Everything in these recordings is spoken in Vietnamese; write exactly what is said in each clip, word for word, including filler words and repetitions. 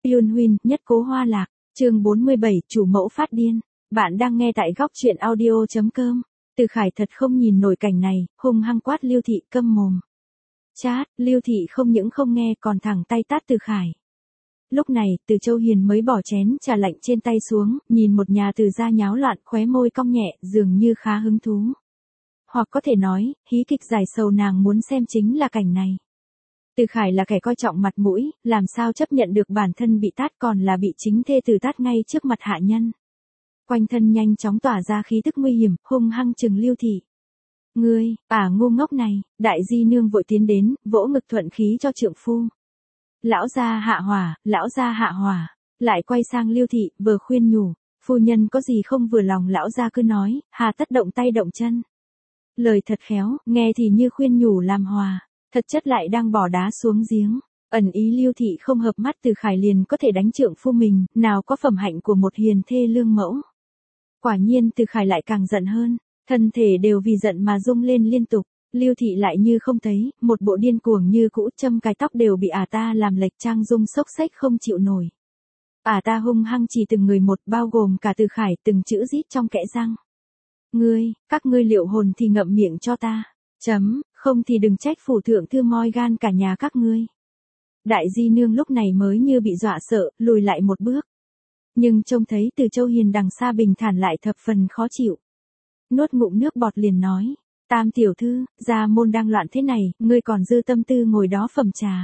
Yun Huynh, nhất cố hoa lạc, chương bốn mươi bảy, chủ mẫu phát điên. Bạn đang nghe tại góc truyện audio chấm com. Từ Khải thật không nhìn nổi cảnh này, hung hăng quát Lưu Thị câm mồm. Chát, Lưu Thị không những không nghe còn thẳng tay tát Từ Khải. Lúc này, Từ Châu Hiền mới bỏ chén trà lạnh trên tay xuống, nhìn một nhà Từ gia nháo loạn, khóe môi cong nhẹ, dường như khá hứng thú. Hoặc có thể nói, hí kịch dài sầu nàng muốn xem chính là cảnh này. Từ Khải là kẻ coi trọng mặt mũi, làm sao chấp nhận được bản thân bị tát còn là bị chính thê tử tát ngay trước mặt hạ nhân. Quanh thân nhanh chóng tỏa ra khí tức nguy hiểm, hung hăng trừng Lưu Thị. Ngươi, ả ngu ngốc này, đại di nương vội tiến đến, vỗ ngực thuận khí cho trượng phu. Lão gia hạ hỏa, lão gia hạ hỏa, lại quay sang Lưu Thị, vừa khuyên nhủ, phu nhân có gì không vừa lòng lão gia cứ nói, hà tất động tay động chân. Lời thật khéo, nghe thì như khuyên nhủ làm hòa, thật chất lại đang bỏ đá xuống giếng. Ẩn ý Lưu Thị không hợp mắt Từ Khải liền có thể đánh trượng phu mình, nào có phẩm hạnh của một hiền thê lương mẫu. Quả nhiên Từ Khải lại càng giận hơn, thân thể đều vì giận mà rung lên liên tục. Lưu Thị lại như không thấy, một bộ điên cuồng như cũ, châm cài tóc đều bị ả ta làm lệch trang dung xốc xếch không chịu nổi. Ả ta hung hăng chỉ từng người một, bao gồm cả Từ Khải, từng chữ rít trong kẽ răng. Ngươi, các ngươi liệu hồn thì ngậm miệng cho ta. Chấm, không thì đừng trách phủ thượng thư moi gan cả nhà các ngươi. Đại di nương lúc này mới như bị dọa sợ, lùi lại một bước. Nhưng trông thấy Từ Châu Hiền đằng xa bình thản lại thập phần khó chịu. Nuốt ngụm nước bọt liền nói, Tam tiểu thư, gia môn đang loạn thế này, ngươi còn dư tâm tư ngồi đó phẩm trà.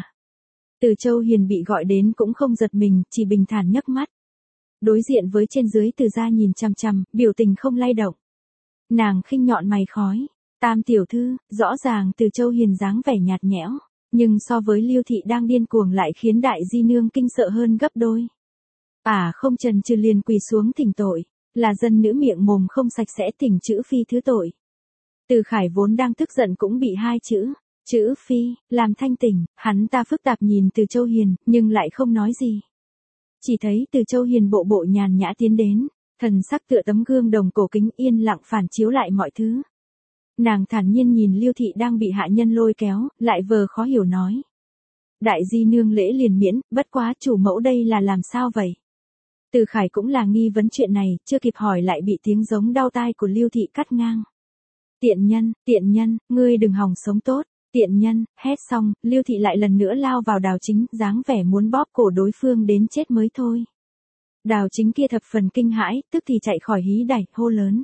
Từ Châu Hiền bị gọi đến cũng không giật mình, chỉ bình thản nhấc mắt. Đối diện với trên dưới Từ gia nhìn chằm chằm, biểu tình không lay động. Nàng khinh nhọn mày khói, Tam tiểu thư, rõ ràng Từ Châu Hiền dáng vẻ nhạt nhẽo, nhưng so với Lưu Thị đang điên cuồng lại khiến đại di nương kinh sợ hơn gấp đôi. Ả à, không chần chừ liền quỳ xuống thỉnh tội, là dân nữ miệng mồm không sạch sẽ thỉnh chữ phi thứ tội. Từ Khải vốn đang tức giận cũng bị hai chữ, chữ phi, làm thanh tỉnh, hắn ta phức tạp nhìn Từ Châu Hiền, nhưng lại không nói gì. Chỉ thấy Từ Châu Hiền bộ bộ nhàn nhã tiến đến, thần sắc tựa tấm gương đồng cổ kính yên lặng phản chiếu lại mọi thứ. Nàng thản nhiên nhìn Lưu Thị đang bị hạ nhân lôi kéo, lại vờ khó hiểu nói. Đại di nương lễ liền miễn, bất quá chủ mẫu đây là làm sao vậy? Từ Khải cũng là nghi vấn chuyện này, chưa kịp hỏi lại bị tiếng giống đau tai của Lưu Thị cắt ngang. Tiện nhân, tiện nhân, ngươi đừng hòng sống tốt, tiện nhân, hét xong, Lưu Thị lại lần nữa lao vào Đào Chính, dáng vẻ muốn bóp cổ đối phương đến chết mới thôi. Đào Chính kia thập phần kinh hãi, tức thì chạy khỏi hí đẩy, hô lớn.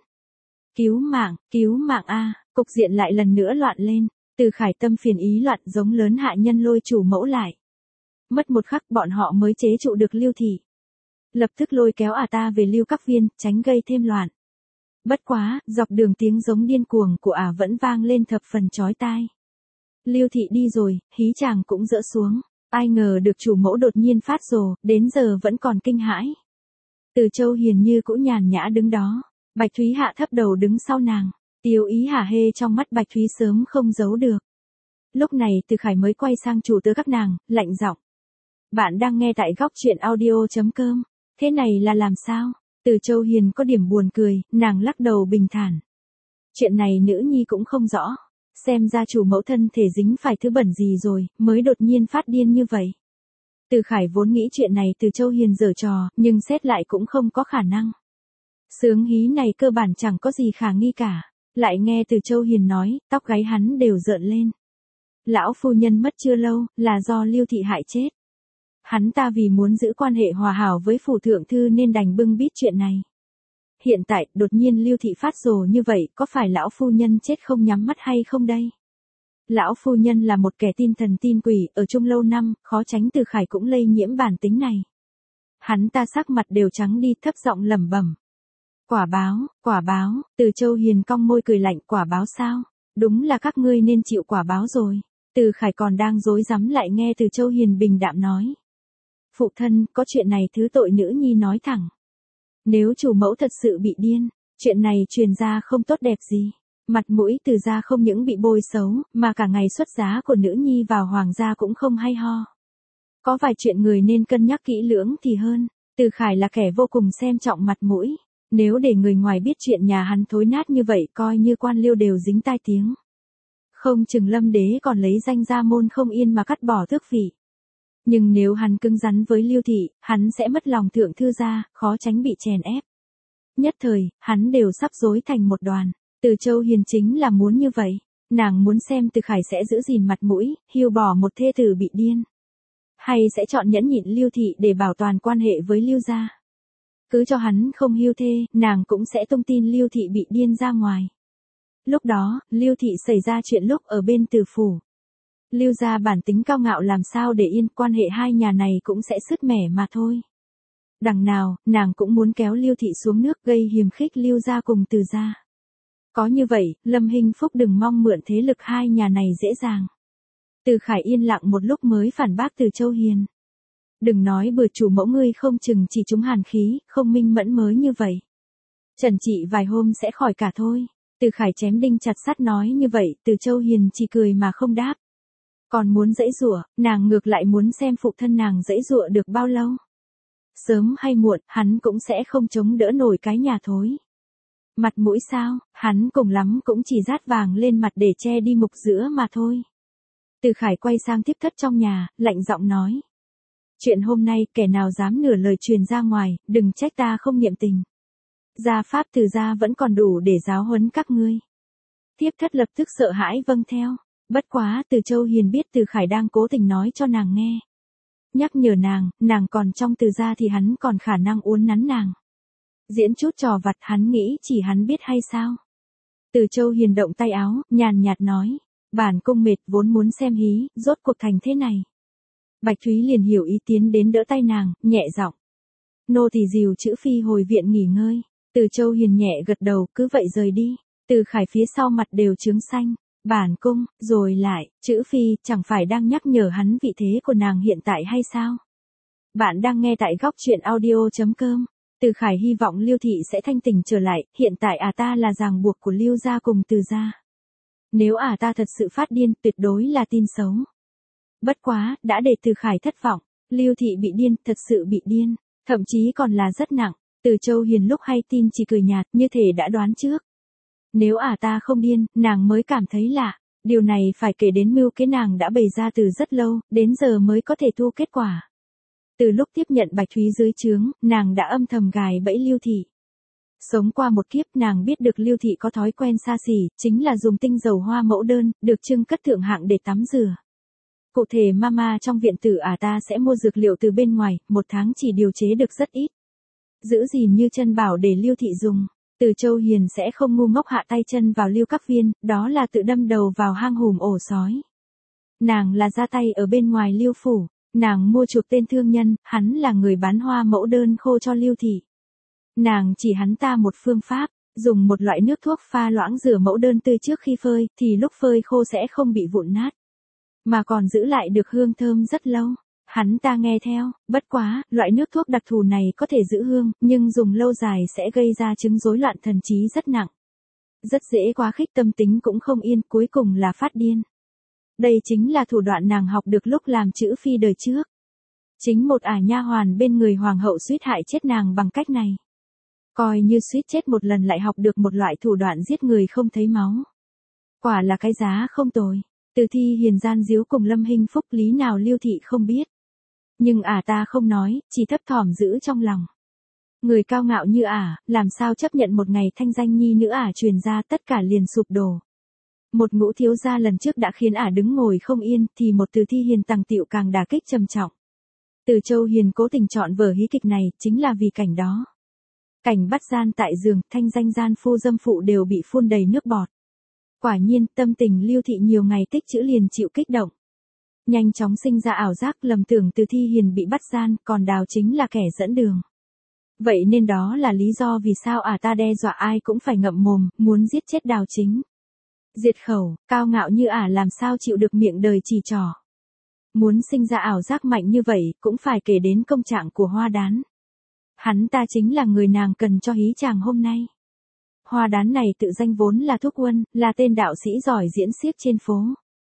Cứu mạng, cứu mạng a, cục diện lại lần nữa loạn lên, Từ Khải tâm phiền ý loạn giống lớn hạ nhân lôi chủ mẫu lại. Mất một khắc bọn họ mới chế trụ được Lưu Thị. Lập tức lôi kéo ả ta về Lưu Các Viên, tránh gây thêm loạn. Bất quá, dọc đường tiếng giống điên cuồng của ả vẫn vang lên thập phần chói tai. Lưu Thị đi rồi, hí chàng cũng dỡ xuống, ai ngờ được chủ mẫu đột nhiên phát rồ, đến giờ vẫn còn kinh hãi. Từ Châu Hiền như cũ nhàn nhã đứng đó, Bạch Thúy hạ thấp đầu đứng sau nàng, tiêu ý hả hê trong mắt Bạch Thúy sớm không giấu được. Lúc này Từ Khải mới quay sang chủ tớ các nàng, lạnh giọng. Bạn đang nghe tại góc truyện audio chấm com. Thế này là làm sao? Từ Châu Hiền có điểm buồn cười, nàng lắc đầu bình thản. Chuyện này nữ nhi cũng không rõ, xem ra chủ mẫu thân thể dính phải thứ bẩn gì rồi, mới đột nhiên phát điên như vậy. Từ Khải vốn nghĩ chuyện này Từ Châu Hiền giở trò, nhưng xét lại cũng không có khả năng. Sướng hí này cơ bản chẳng có gì khả nghi cả, lại nghe Từ Châu Hiền nói, tóc gáy hắn đều rợn lên. Lão phu nhân mất chưa lâu, là do Lưu Thị hại chết. Hắn ta vì muốn giữ quan hệ hòa hảo với phủ thượng thư nên đành bưng bít chuyện này. Hiện tại, đột nhiên Lưu Thị phát rồ như vậy, có phải lão phu nhân chết không nhắm mắt hay không đây? Lão phu nhân là một kẻ tin thần tin quỷ, ở chung lâu năm, khó tránh Từ Khải cũng lây nhiễm bản tính này. Hắn ta sắc mặt đều trắng đi, thấp giọng lẩm bẩm. Quả báo, quả báo, Từ Châu Hiền cong môi cười lạnh, quả báo sao? Đúng là các ngươi nên chịu quả báo rồi. Từ Khải còn đang rối rắm lại nghe Từ Châu Hiền bình đạm nói. Phụ thân, có chuyện này thứ tội nữ nhi nói thẳng. Nếu chủ mẫu thật sự bị điên, chuyện này truyền ra không tốt đẹp gì. Mặt mũi Từ gia không những bị bôi xấu, mà cả ngày xuất giá của nữ nhi vào hoàng gia cũng không hay ho. Có vài chuyện người nên cân nhắc kỹ lưỡng thì hơn. Từ Khải là kẻ vô cùng xem trọng mặt mũi. Nếu để người ngoài biết chuyện nhà hắn thối nát như vậy, coi như quan liêu đều dính tai tiếng. Không chừng Lâm đế còn lấy danh gia môn không yên mà cắt bỏ tước vị. Nhưng nếu hắn cứng rắn với Lưu Thị, hắn sẽ mất lòng thượng thư gia, khó tránh bị chèn ép. Nhất thời, hắn đều sắp rối thành một đoàn. Từ Châu Hiền chính là muốn như vậy. Nàng muốn xem Từ Khải sẽ giữ gìn mặt mũi, hiêu bỏ một thê tử bị điên. Hay sẽ chọn nhẫn nhịn Lưu Thị để bảo toàn quan hệ với Lưu gia. Cứ cho hắn không hiêu thê, nàng cũng sẽ tung tin Lưu Thị bị điên ra ngoài. Lúc đó, Lưu Thị xảy ra chuyện lúc ở bên Từ phủ. Lưu gia bản tính cao ngạo làm sao để yên, quan hệ hai nhà này cũng sẽ sứt mẻ mà thôi. Đằng nào, nàng cũng muốn kéo Lưu Thị xuống nước gây hiềm khích Lưu gia cùng Từ gia. Có như vậy, Lâm Hinh Phúc đừng mong mượn thế lực hai nhà này dễ dàng. Từ Khải yên lặng một lúc mới phản bác Từ Châu Hiền. Đừng nói bừa, chủ mẫu ngươi không chừng chỉ trúng hàn khí, không minh mẫn mới như vậy. Trần trị vài hôm sẽ khỏi cả thôi. Từ Khải chém đinh chặt sắt nói như vậy, Từ Châu Hiền chỉ cười mà không đáp. Còn muốn giãy giụa, nàng ngược lại muốn xem phụ thân nàng giãy giụa được bao lâu. Sớm hay muộn, hắn cũng sẽ không chống đỡ nổi cái nhà thối. Mặt mũi sao, hắn cùng lắm cũng chỉ dát vàng lên mặt để che đi mục giữa mà thôi. Từ Khải quay sang tiếp thất trong nhà, lạnh giọng nói. Chuyện hôm nay, kẻ nào dám nửa lời truyền ra ngoài, đừng trách ta không niệm tình. Gia pháp Từ gia vẫn còn đủ để giáo huấn các ngươi. Tiếp thất lập tức sợ hãi vâng theo. Bất quá, Từ Châu Hiền biết Từ Khải đang cố tình nói cho nàng nghe. Nhắc nhở nàng, nàng còn trong Từ gia thì hắn còn khả năng uốn nắn nàng. Diễn chút trò vặt hắn nghĩ chỉ hắn biết hay sao. Từ Châu Hiền động tay áo, nhàn nhạt nói. Bản cung mệt vốn muốn xem hí, rốt cuộc thành thế này. Bạch Thúy liền hiểu ý tiến đến đỡ tay nàng, nhẹ giọng. Nô tỳ dìu Chữ Phi hồi viện nghỉ ngơi. Từ Châu Hiền nhẹ gật đầu, cứ vậy rời đi. Từ Khải phía sau mặt đều chướng xanh. Bản cung, rồi lại, Chữ Phi chẳng phải đang nhắc nhở hắn vị thế của nàng hiện tại hay sao? Bạn đang nghe tại góc truyện audio chấm com. Từ Khải hy vọng Lưu Thị sẽ thanh tỉnh trở lại, hiện tại ả ta là ràng buộc của Lưu gia cùng Từ gia. Nếu ả ta thật sự phát điên, tuyệt đối là tin xấu. Bất quá, đã để Từ Khải thất vọng, Lưu Thị bị điên, thật sự bị điên, thậm chí còn là rất nặng. Từ Châu Hiền lúc hay tin chỉ cười nhạt, như thể đã đoán trước. Nếu ả ta không điên, nàng mới cảm thấy lạ. Điều này phải kể đến mưu kế nàng đã bày ra từ rất lâu, đến giờ mới có thể thu kết quả. Từ lúc tiếp nhận Bạch Thúy dưới trướng, nàng đã âm thầm gài bẫy Lưu Thị. Sống qua một kiếp, nàng biết được Lưu Thị có thói quen xa xỉ, chính là dùng tinh dầu hoa mẫu đơn, được trưng cất thượng hạng để tắm rửa. Cụ thể mama trong viện tử ả ta sẽ mua dược liệu từ bên ngoài, một tháng chỉ điều chế được rất ít. Giữ gìn như chân bảo để Lưu Thị dùng. Từ Châu Hiền sẽ không ngu ngốc hạ tay chân vào Lưu Các Viên, đó là tự đâm đầu vào hang hùm ổ sói. Nàng là ra tay ở bên ngoài Lưu phủ, nàng mua chuộc tên thương nhân, hắn là người bán hoa mẫu đơn khô cho Lưu Thị. Nàng chỉ hắn ta một phương pháp, dùng một loại nước thuốc pha loãng rửa mẫu đơn tươi trước khi phơi, thì lúc phơi khô sẽ không bị vụn nát, mà còn giữ lại được hương thơm rất lâu. Hắn ta nghe theo, bất quá, loại nước thuốc đặc thù này có thể giữ hương, nhưng dùng lâu dài sẽ gây ra chứng rối loạn thần trí rất nặng. Rất dễ quá khích, tâm tính cũng không yên, cuối cùng là phát điên. Đây chính là thủ đoạn nàng học được lúc làm Chữ Phi đời trước. Chính một ả nha hoàn bên người hoàng hậu suýt hại chết nàng bằng cách này. Coi như suýt chết một lần lại học được một loại thủ đoạn giết người không thấy máu. Quả là cái giá không tồi. Từ Thi Hiền gian díu cùng Lâm Hinh Phúc lý nào Lưu Thị không biết. Nhưng ả ta không nói, chỉ thấp thỏm giữ trong lòng. Người cao ngạo như ả, làm sao chấp nhận một ngày thanh danh nhi nữ ả truyền ra, tất cả liền sụp đổ. Một Ngũ thiếu gia lần trước đã khiến ả đứng ngồi không yên, thì một Từ Thi Hiền tàng tiệu càng đả kích trầm trọng. Từ Châu Hiền cố tình chọn vở hí kịch này, chính là vì cảnh đó. Cảnh bắt gian tại giường, thanh danh gian phu dâm phụ đều bị phun đầy nước bọt. Quả nhiên, tâm tình Lưu Thị nhiều ngày tích trữ liền chịu kích động. Nhanh chóng sinh ra ảo giác lầm tưởng Từ Thi Hiền bị bắt gian, còn Đào chính là kẻ dẫn đường. Vậy nên đó là lý do vì sao ả ta đe dọa ai cũng phải ngậm mồm, muốn giết chết Đào chính. Diệt khẩu, cao ngạo như ả làm sao chịu được miệng đời chỉ trỏ. Muốn sinh ra ảo giác mạnh như vậy, cũng phải kể đến công trạng của Hoa Đán. Hắn ta chính là người nàng cần cho hí chàng hôm nay. Hoa Đán này tự danh vốn là Thúc Huân, là tên đạo sĩ giỏi diễn xiếc trên phố.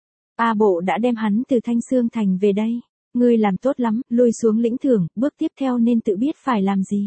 A Bộ đã đem hắn từ Thanh Xương Thành về đây. Ngươi làm tốt lắm, lui xuống lĩnh thưởng, bước tiếp theo nên tự biết phải làm gì.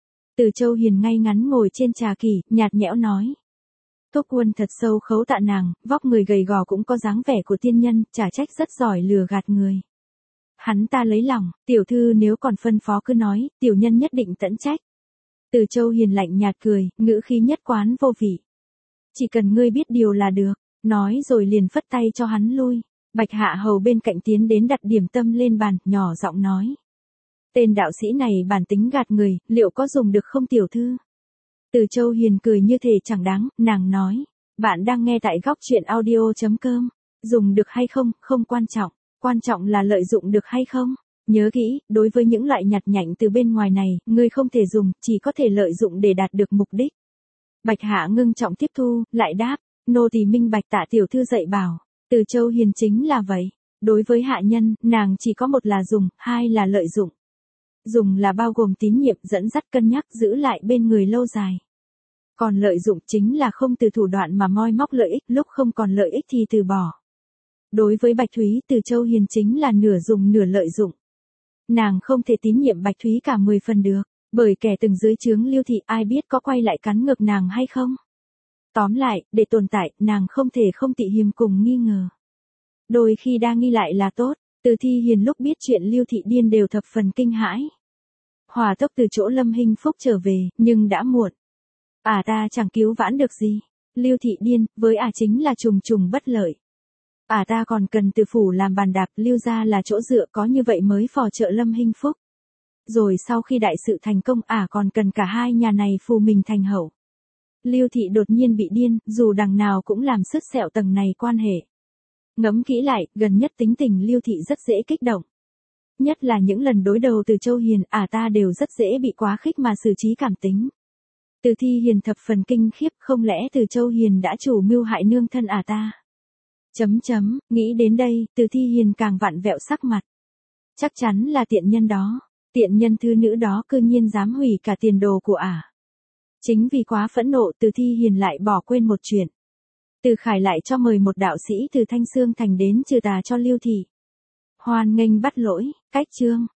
Từ Châu Hiền ngay ngắn ngồi trên trà kỷ, nhạt nhẽo nói. Thúc Huân thật sâu khấu tạ nàng, vóc người gầy gò cũng có dáng vẻ của tiên nhân, chả trách rất giỏi lừa gạt người. Hắn ta lấy lòng, tiểu thư nếu còn phân phó cứ nói, tiểu nhân nhất định tận trách. Từ Châu Hiền lạnh nhạt cười, ngữ khí nhất quán vô vị. Chỉ cần ngươi biết điều là được, nói rồi liền phất tay cho hắn lui. Bạch Hạ Hầu bên cạnh tiến đến đặt điểm tâm lên bàn, nhỏ giọng nói. Tên đạo sĩ này bản tính gạt người, liệu có dùng được không tiểu thư? Từ Châu Hiền cười như thể chẳng đáng, nàng nói. Bạn đang nghe tại góc truyện audio.com. Dùng được hay không, không quan trọng. Quan trọng là lợi dụng được hay không. Nhớ kỹ, đối với những loại nhặt nhạnh từ bên ngoài này, ngươi không thể dùng, chỉ có thể lợi dụng để đạt được mục đích. Bạch Hạ ngưng trọng tiếp thu, lại đáp. Nô tỳ minh bạch tạ tiểu thư dạy bảo. Từ Châu Hiền chính là vậy. Đối với hạ nhân, nàng chỉ có một là dùng, hai là lợi dụng. Dùng là bao gồm tín nhiệm, dẫn dắt, cân nhắc, giữ lại bên người lâu dài. Còn lợi dụng chính là không từ thủ đoạn mà moi móc lợi ích, lúc không còn lợi ích thì từ bỏ. Đối với Bạch Thúy, Từ Châu Hiền chính là nửa dùng nửa lợi dụng. Nàng không thể tín nhiệm Bạch Thúy cả mười phần được, bởi kẻ từng dưới trướng Lưu Thị ai biết có quay lại cắn ngược nàng hay không. Tóm lại, để tồn tại, nàng không thể không tị hiềm cùng nghi ngờ. Đôi khi đa nghi lại là tốt, Từ Thi Hiền lúc biết chuyện Lưu Thị điên đều thập phần kinh hãi. Hòa tốc từ chỗ Lâm Hinh Phúc trở về, nhưng đã muộn. À ta chẳng cứu vãn được gì. Lưu Thị điên, với à chính là trùng trùng bất lợi. À ta còn cần từ phủ làm bàn đạp, Lưu gia là chỗ dựa, có như vậy mới phò trợ Lâm Hinh Phúc. Rồi sau khi đại sự thành công, à còn cần cả hai nhà này phù mình thành hậu. Lưu Thị đột nhiên bị điên, dù đằng nào cũng làm sứt sẹo tầng này quan hệ. Ngẫm kỹ lại, gần nhất tính tình Lưu Thị rất dễ kích động. Nhất là những lần đối đầu Từ Châu Hiền, à ta đều rất dễ bị quá khích mà xử trí cảm tính. Từ Thi Hiền thập phần kinh khiếp, không lẽ Từ Châu Hiền đã chủ mưu hại nương thân à ta? Chấm chấm, nghĩ đến đây, Từ Thi Hiền càng vặn vẹo sắc mặt. Chắc chắn là tiện nhân đó, tiện nhân thư nữ đó cư nhiên dám hủy cả tiền đồ của ả. Chính vì quá phẫn nộ, Từ Thi Hiền lại bỏ quên một chuyện. Từ Khải lại cho mời một đạo sĩ từ Thanh Xương Thành đến trừ tà cho Lưu Thị. Hoan nghênh bắt lỗi, cách chương.